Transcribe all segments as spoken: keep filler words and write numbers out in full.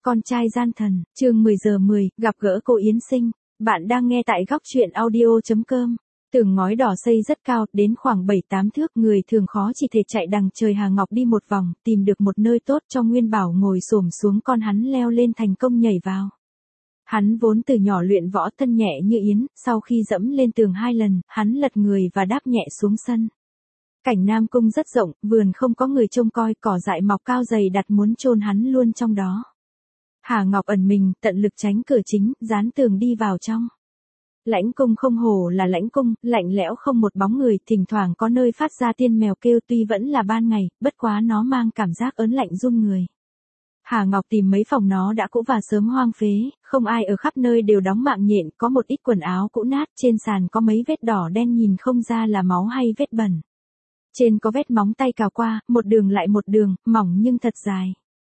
Con trai gian thần, chương mười giờ mười, gặp gỡ cô Yến Sinh. Bạn đang nghe tại góc truyện audio chấm com. Tường ngói đỏ xây rất cao, đến khoảng bảy tám thước, người thường khó chỉ thể chạy đằng trời. Hà Ngọc đi một vòng, tìm được một nơi tốt cho Nguyên Bảo ngồi xổm xuống, con hắn leo lên thành công nhảy vào. Hắn vốn từ nhỏ luyện võ, thân nhẹ như yến, sau khi dẫm lên tường hai lần, hắn lật người và đáp nhẹ xuống sân. Cảnh Nam Cung rất rộng, vườn không có người trông coi, cỏ dại mọc cao dày đặt muốn chôn hắn luôn trong đó. Hà Ngọc ẩn mình, tận lực tránh cửa chính, dán tường đi vào trong. Lãnh cung không hổ là lãnh cung, lạnh lẽo không một bóng người, thỉnh thoảng có nơi phát ra tiên mèo kêu, tuy vẫn là ban ngày, bất quá nó mang cảm giác ớn lạnh run người. Hà Ngọc tìm mấy phòng nó đã cũ và sớm hoang phế, không ai ở, khắp nơi đều đóng mạng nhện, có một ít quần áo cũ nát, trên sàn có mấy vết đỏ đen nhìn không ra là máu hay vết bẩn. Trên có vết móng tay cào qua, một đường lại một đường, mỏng nhưng thật dài.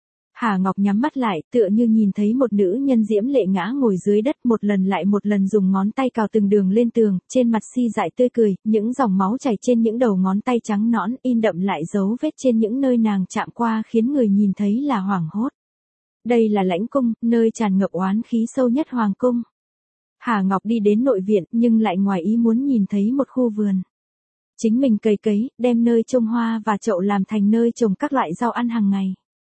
Hà Ngọc nhắm mắt lại, tựa như nhìn thấy một nữ nhân diễm lệ ngã ngồi dưới đất, một lần lại một lần dùng ngón tay cào từng đường lên tường, trên mặt si dại tươi cười, những dòng máu chảy trên những đầu ngón tay trắng nõn, in đậm lại dấu vết trên những nơi nàng chạm qua, khiến người nhìn thấy là hoảng hốt. Đây là lãnh cung, nơi tràn ngập oán khí sâu nhất hoàng cung. Hà Ngọc đi đến nội viện, nhưng lại ngoài ý muốn nhìn thấy một khu vườn. Chính mình cày cấy, đem nơi trồng hoa và chậu làm thành nơi trồng các loại rau ăn hàng ngày.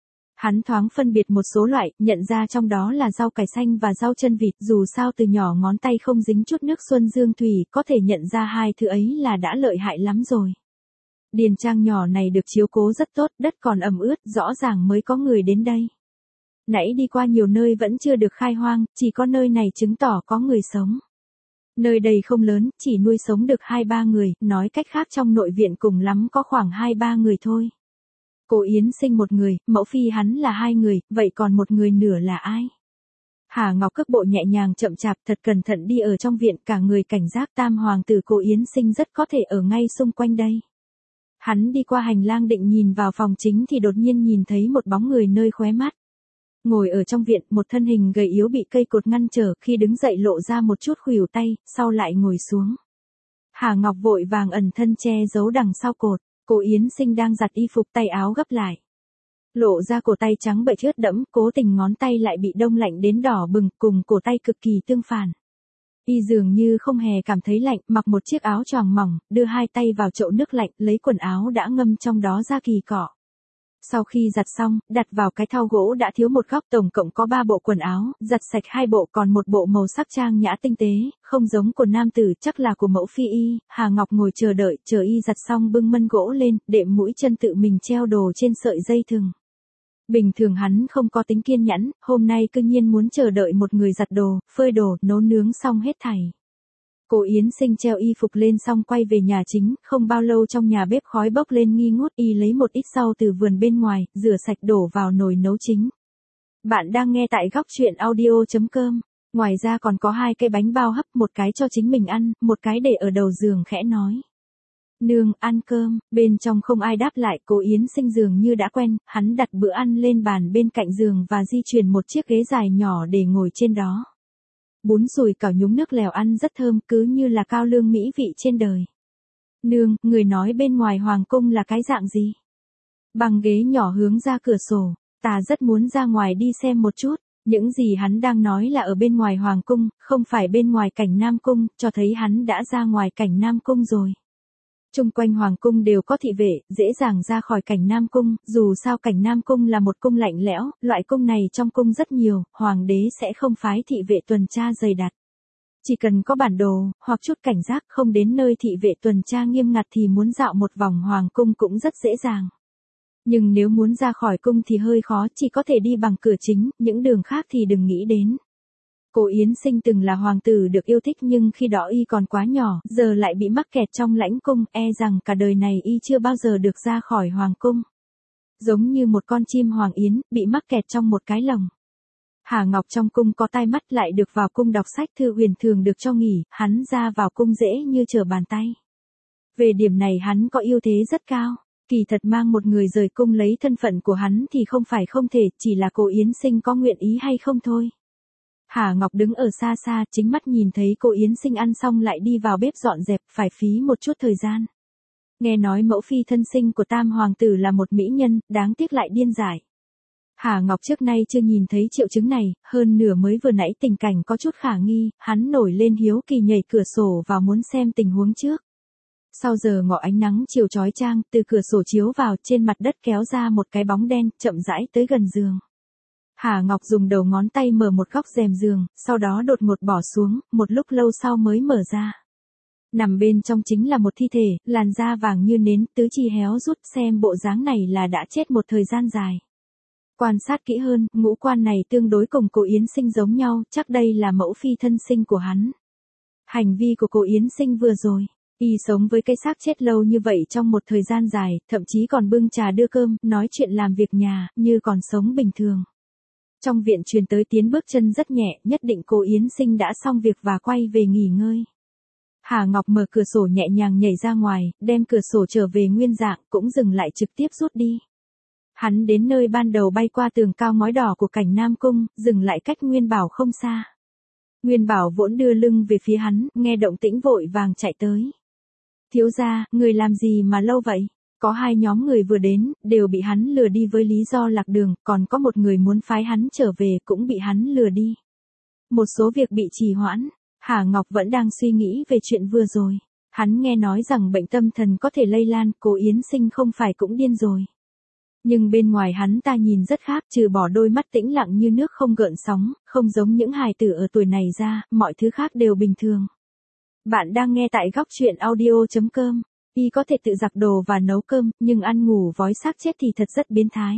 Hắn thoáng phân biệt một số loại, nhận ra trong đó là rau cải xanh và rau chân vịt, dù sao từ nhỏ ngón tay không dính chút nước xuân dương thủy, có thể nhận ra hai thứ ấy là đã lợi hại lắm rồi. Điền trang nhỏ này được chiếu cố rất tốt, đất còn ẩm ướt, rõ ràng mới có người đến đây. Nãy đi qua nhiều nơi vẫn chưa được khai hoang, chỉ có nơi này chứng tỏ có người sống. Nơi đây không lớn, chỉ nuôi sống được hai ba người, nói cách khác trong nội viện cùng lắm có khoảng hai ba người thôi. Cô Yến Sinh một người, mẫu phi hắn là hai người, vậy còn một người nửa là ai? Hà Ngọc cước bộ nhẹ nhàng chậm chạp, thật cẩn thận đi ở trong viện, cả người cảnh giác tam hoàng tử cô Yến Sinh rất có thể ở ngay xung quanh đây. Hắn đi qua hành lang định nhìn vào phòng chính thì đột nhiên nhìn thấy một bóng người nơi khóe mắt. Ngồi ở trong viện, một thân hình gầy yếu bị cây cột ngăn trở, khi đứng dậy lộ ra một chút khuỷu tay, sau lại ngồi xuống. Hà Ngọc vội vàng ẩn thân che giấu đằng sau cột. Cô Yến Sinh đang giặt y phục, tay áo gấp lại. Lộ ra cổ tay trắng bệch ướt đẫm, cố tình ngón tay lại bị đông lạnh đến đỏ bừng, cùng cổ tay cực kỳ tương phản. Y dường như không hề cảm thấy lạnh, mặc một chiếc áo choàng mỏng, đưa hai tay vào chậu nước lạnh, lấy quần áo đã ngâm trong đó ra kỳ cọ. Sau khi giặt xong, đặt vào cái thau gỗ đã thiếu một góc, tổng cộng có ba bộ quần áo, giặt sạch hai bộ, còn một bộ màu sắc trang nhã tinh tế, không giống của nam tử, chắc là của mẫu phi y. Hà Ngọc ngồi chờ đợi, chờ y giặt xong bưng mân gỗ lên, đệm mũi chân tự mình treo đồ trên sợi dây thừng. Bình thường hắn không có tính kiên nhẫn, hôm nay cư nhiên muốn chờ đợi một người giặt đồ, phơi đồ, nấu nướng xong hết thảy. Cô Yến Sinh treo y phục lên xong quay về nhà chính, không bao lâu trong nhà bếp khói bốc lên nghi ngút, y lấy một ít rau từ vườn bên ngoài, rửa sạch đổ vào nồi nấu chính. Bạn đang nghe tại góc truyện audio chấm com. Ngoài ra còn có hai cây bánh bao hấp, một cái cho chính mình ăn, một cái để ở đầu giường khẽ nói. Nương, ăn cơm, bên trong không ai đáp lại, cô Yến Sinh dường như đã quen, hắn đặt bữa ăn lên bàn bên cạnh giường và di chuyển một chiếc ghế dài nhỏ để ngồi trên đó. Bún sùi cảo nhúng nước lèo ăn rất thơm, cứ như là cao lương mỹ vị trên đời. Nương, người nói bên ngoài hoàng cung là cái dạng gì? Bằng ghế nhỏ hướng ra cửa sổ, ta rất muốn ra ngoài đi xem một chút. Những gì hắn đang nói là ở bên ngoài hoàng cung, không phải bên ngoài cảnh Nam Cung, cho thấy hắn đã ra ngoài cảnh Nam Cung rồi. Trung quanh hoàng cung đều có thị vệ, dễ dàng ra khỏi cảnh Nam Cung, dù sao cảnh Nam Cung là một cung lạnh lẽo, loại cung này trong cung rất nhiều, hoàng đế sẽ không phái thị vệ tuần tra dày đặc. Chỉ cần có bản đồ, hoặc chút cảnh giác, không đến nơi thị vệ tuần tra nghiêm ngặt thì muốn dạo một vòng hoàng cung cũng rất dễ dàng. Nhưng nếu muốn ra khỏi cung thì hơi khó, chỉ có thể đi bằng cửa chính, những đường khác thì đừng nghĩ đến. Cô Yến Sinh từng là hoàng tử được yêu thích, nhưng khi đó y còn quá nhỏ, giờ lại bị mắc kẹt trong lãnh cung, e rằng cả đời này y chưa bao giờ được ra khỏi hoàng cung. Giống như một con chim hoàng yến, bị mắc kẹt trong một cái lồng. Hà Ngọc trong cung có tai mắt, lại được vào cung đọc sách, thư huyền thường được cho nghỉ, hắn ra vào cung dễ như trở bàn tay. Về điểm này hắn có ưu thế rất cao. Kỳ thật mang một người rời cung lấy thân phận của hắn thì không phải không thể, chỉ là cô Yến Sinh có nguyện ý hay không thôi. Hà Ngọc đứng ở xa xa, chính mắt nhìn thấy cô Yến Sinh ăn xong lại đi vào bếp dọn dẹp, phải phí một chút thời gian. Nghe nói mẫu phi thân sinh của tam hoàng tử là một mỹ nhân, đáng tiếc lại điên dại. Hà Ngọc trước nay chưa nhìn thấy triệu chứng này, hơn nửa mới vừa nãy tình cảnh có chút khả nghi, hắn nổi lên hiếu kỳ nhảy cửa sổ vào muốn xem tình huống trước. Sau giờ ngọ ánh nắng chiều chói chang, từ cửa sổ chiếu vào, trên mặt đất kéo ra một cái bóng đen, chậm rãi tới gần giường. Hà Ngọc dùng đầu ngón tay mở một góc rèm giường, sau đó đột ngột bỏ xuống, một lúc lâu sau mới mở ra. Nằm bên trong chính là một thi thể, làn da vàng như nến, tứ chi héo rút, xem bộ dáng này là đã chết một thời gian dài. Quan sát kỹ hơn, ngũ quan này tương đối cùng cô Yến Sinh giống nhau, chắc đây là mẫu phi thân sinh của hắn. Hành vi của cô Yến Sinh vừa rồi, y sống với cái xác chết lâu như vậy trong một thời gian dài, thậm chí còn bưng trà đưa cơm, nói chuyện làm việc nhà, như còn sống bình thường. Trong viện truyền tới tiếng bước chân rất nhẹ, nhất định cô Yến Sinh đã xong việc và quay về nghỉ ngơi. Hà Ngọc mở cửa sổ nhẹ nhàng nhảy ra ngoài, đem cửa sổ trở về nguyên dạng, cũng dừng lại trực tiếp rút đi. Hắn đến nơi ban đầu bay qua tường cao ngói đỏ của cảnh Nam Cung, dừng lại cách Nguyên Bảo không xa. Nguyên Bảo vốn đưa lưng về phía hắn, nghe động tĩnh vội vàng chạy tới. Thiếu gia, người làm gì mà lâu vậy? Có hai nhóm người vừa đến, đều bị hắn lừa đi với lý do lạc đường, còn có một người muốn phái hắn trở về cũng bị hắn lừa đi. Một số việc bị trì hoãn, Hà Ngọc vẫn đang suy nghĩ về chuyện vừa rồi. Hắn nghe nói rằng bệnh tâm thần có thể lây lan, cô Yến Sinh không phải cũng điên rồi. Nhưng bên ngoài hắn ta nhìn rất khác, trừ bỏ đôi mắt tĩnh lặng như nước không gợn sóng, không giống những hài tử ở tuổi này ra, mọi thứ khác đều bình thường. Bạn đang nghe tại góc truyện audio chấm com. Y có thể tự giặt đồ và nấu cơm, nhưng ăn ngủ vói xác chết thì thật rất biến thái.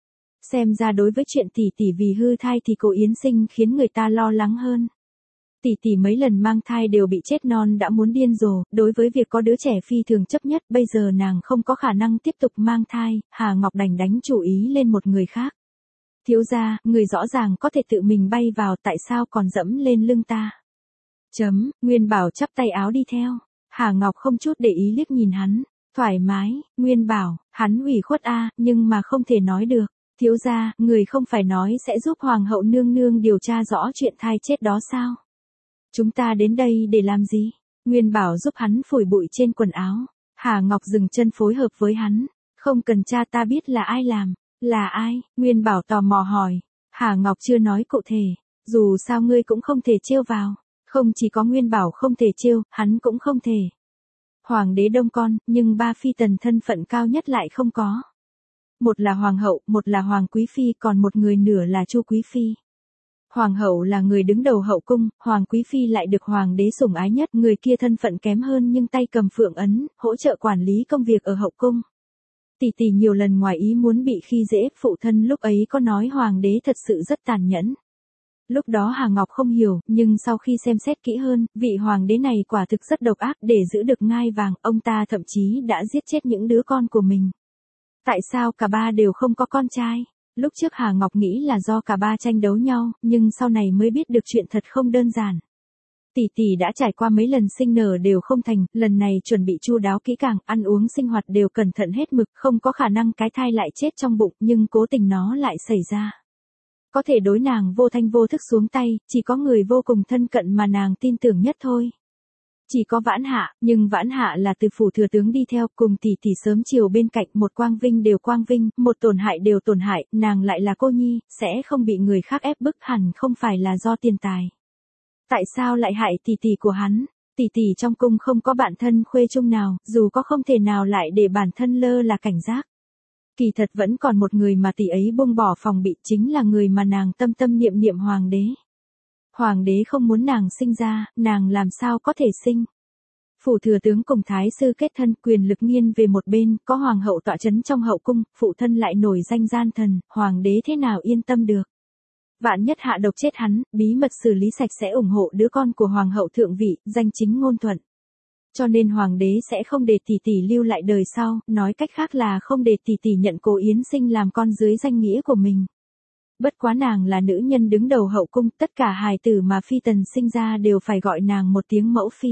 Xem ra đối với chuyện tỷ tỷ vì hư thai thì cô Yến Sinh khiến người ta lo lắng hơn. Tỷ tỷ mấy lần mang thai đều bị chết non đã muốn điên rồ, đối với việc có đứa trẻ phi thường chấp nhất, bây giờ nàng không có khả năng tiếp tục mang thai, Hà Ngọc đành đánh chủ ý lên một người khác. Thiếu gia, người rõ ràng có thể tự mình bay vào, tại sao còn dẫm lên lưng ta? Chấm, Nguyên Bảo chắp tay áo đi theo. Hà Ngọc không chút để ý liếc nhìn hắn, thoải mái, Nguyên Bảo, hắn ủy khuất a, nhưng mà không thể nói được. Thiếu gia, người không phải nói sẽ giúp Hoàng hậu nương nương điều tra rõ chuyện thai chết đó sao? Chúng ta đến đây để làm gì? Nguyên Bảo giúp hắn phủi bụi trên quần áo. Hà Ngọc dừng chân phối hợp với hắn. Không cần cha ta biết là ai làm. Là ai? Nguyên Bảo tò mò hỏi. Hà Ngọc chưa nói cụ thể. Dù sao ngươi cũng không thể trêu vào. Không chỉ có Nguyên Bảo không thể trêu, hắn cũng không thể. Hoàng đế đông con, nhưng ba phi tần thân phận cao nhất lại không có. Một là hoàng hậu, một là hoàng quý phi, còn một người nửa là Chu quý phi. Hoàng hậu là người đứng đầu hậu cung, hoàng quý phi lại được hoàng đế sủng ái nhất, người kia thân phận kém hơn nhưng tay cầm phượng ấn, hỗ trợ quản lý công việc ở hậu cung. Tỷ tỷ nhiều lần ngoài ý muốn bị khi dễ, phụ thân lúc ấy có nói hoàng đế thật sự rất tàn nhẫn. Lúc đó Hà Ngọc không hiểu, nhưng sau khi xem xét kỹ hơn, vị hoàng đế này quả thực rất độc ác, để giữ được ngai vàng, ông ta thậm chí đã giết chết những đứa con của mình. Tại sao cả ba đều không có con trai? Lúc trước Hà Ngọc nghĩ là do cả ba tranh đấu nhau, nhưng sau này mới biết được chuyện thật không đơn giản. Tỷ tỷ đã trải qua mấy lần sinh nở đều không thành, lần này chuẩn bị chu đáo kỹ càng, ăn uống sinh hoạt đều cẩn thận hết mực, không có khả năng cái thai lại chết trong bụng, nhưng cố tình nó lại xảy ra. Có thể đối nàng vô thanh vô thức xuống tay, chỉ có người vô cùng thân cận mà nàng tin tưởng nhất thôi. Chỉ có Vãn Hạ, nhưng Vãn Hạ là từ phủ thừa tướng đi theo, cùng tỷ tỷ sớm chiều bên cạnh, một quang vinh đều quang vinh, một tổn hại đều tổn hại, nàng lại là cô nhi, sẽ không bị người khác ép bức, hẳn không phải là do tiền tài. Tại sao lại hại tỷ tỷ của hắn? Tỷ tỷ trong cung không có bạn thân khuê chung nào, dù có không thể nào lại để bản thân lơ là cảnh giác. Kỳ thật vẫn còn một người mà tỷ ấy buông bỏ phòng bị, chính là người mà nàng tâm tâm niệm niệm hoàng đế. Hoàng đế không muốn nàng sinh ra, nàng làm sao có thể sinh. Phủ thừa tướng cùng thái sư kết thân, quyền lực nghiêng về một bên, có hoàng hậu tọa chấn trong hậu cung, phụ thân lại nổi danh gian thần, hoàng đế thế nào yên tâm được. Vạn nhất hạ độc chết hắn, bí mật xử lý sạch sẽ ủng hộ đứa con của hoàng hậu thượng vị, danh chính ngôn thuận. Cho nên hoàng đế sẽ không để tỷ tỷ lưu lại đời sau, nói cách khác là không để tỷ tỷ nhận cô Yến Sinh làm con dưới danh nghĩa của mình. Bất quá nàng là nữ nhân đứng đầu hậu cung, tất cả hài tử mà phi tần sinh ra đều phải gọi nàng một tiếng mẫu phi.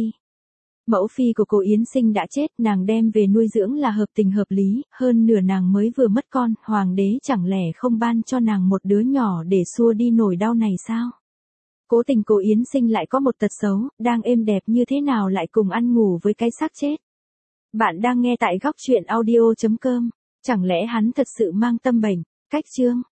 Mẫu phi của cô Yến Sinh đã chết, nàng đem về nuôi dưỡng là hợp tình hợp lý, hơn nửa nàng mới vừa mất con, hoàng đế chẳng lẽ không ban cho nàng một đứa nhỏ để xua đi nỗi đau này sao? Cố tình cô Yến Sinh lại có một tật xấu, đang êm đẹp như thế nào lại cùng ăn ngủ với cái xác chết. Bạn đang nghe tại góc truyện audio chấm com, chẳng lẽ hắn thật sự mang tâm bệnh, cách chương.